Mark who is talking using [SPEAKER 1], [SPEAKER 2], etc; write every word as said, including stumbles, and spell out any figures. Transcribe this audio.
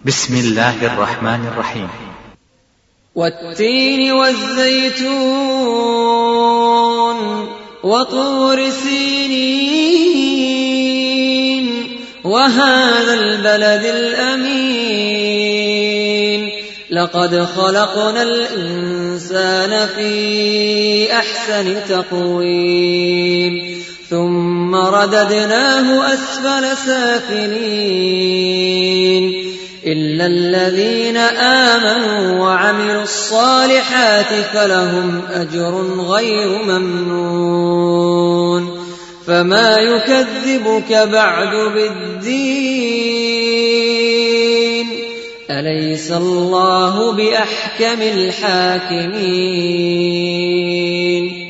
[SPEAKER 1] بسم الله الرحمن الرحيم.
[SPEAKER 2] والتين والزيتون وطور سينين وهذا البلد الأمين لقد خلقنا الإنسان في أحسن تقويم ثم رددناه أسفل سافلين إلا الذين آمنوا وعملوا الصالحات فلهم أجر غير ممنون فما يكذبك بعد بالدين أليس الله بأحكم الحاكمين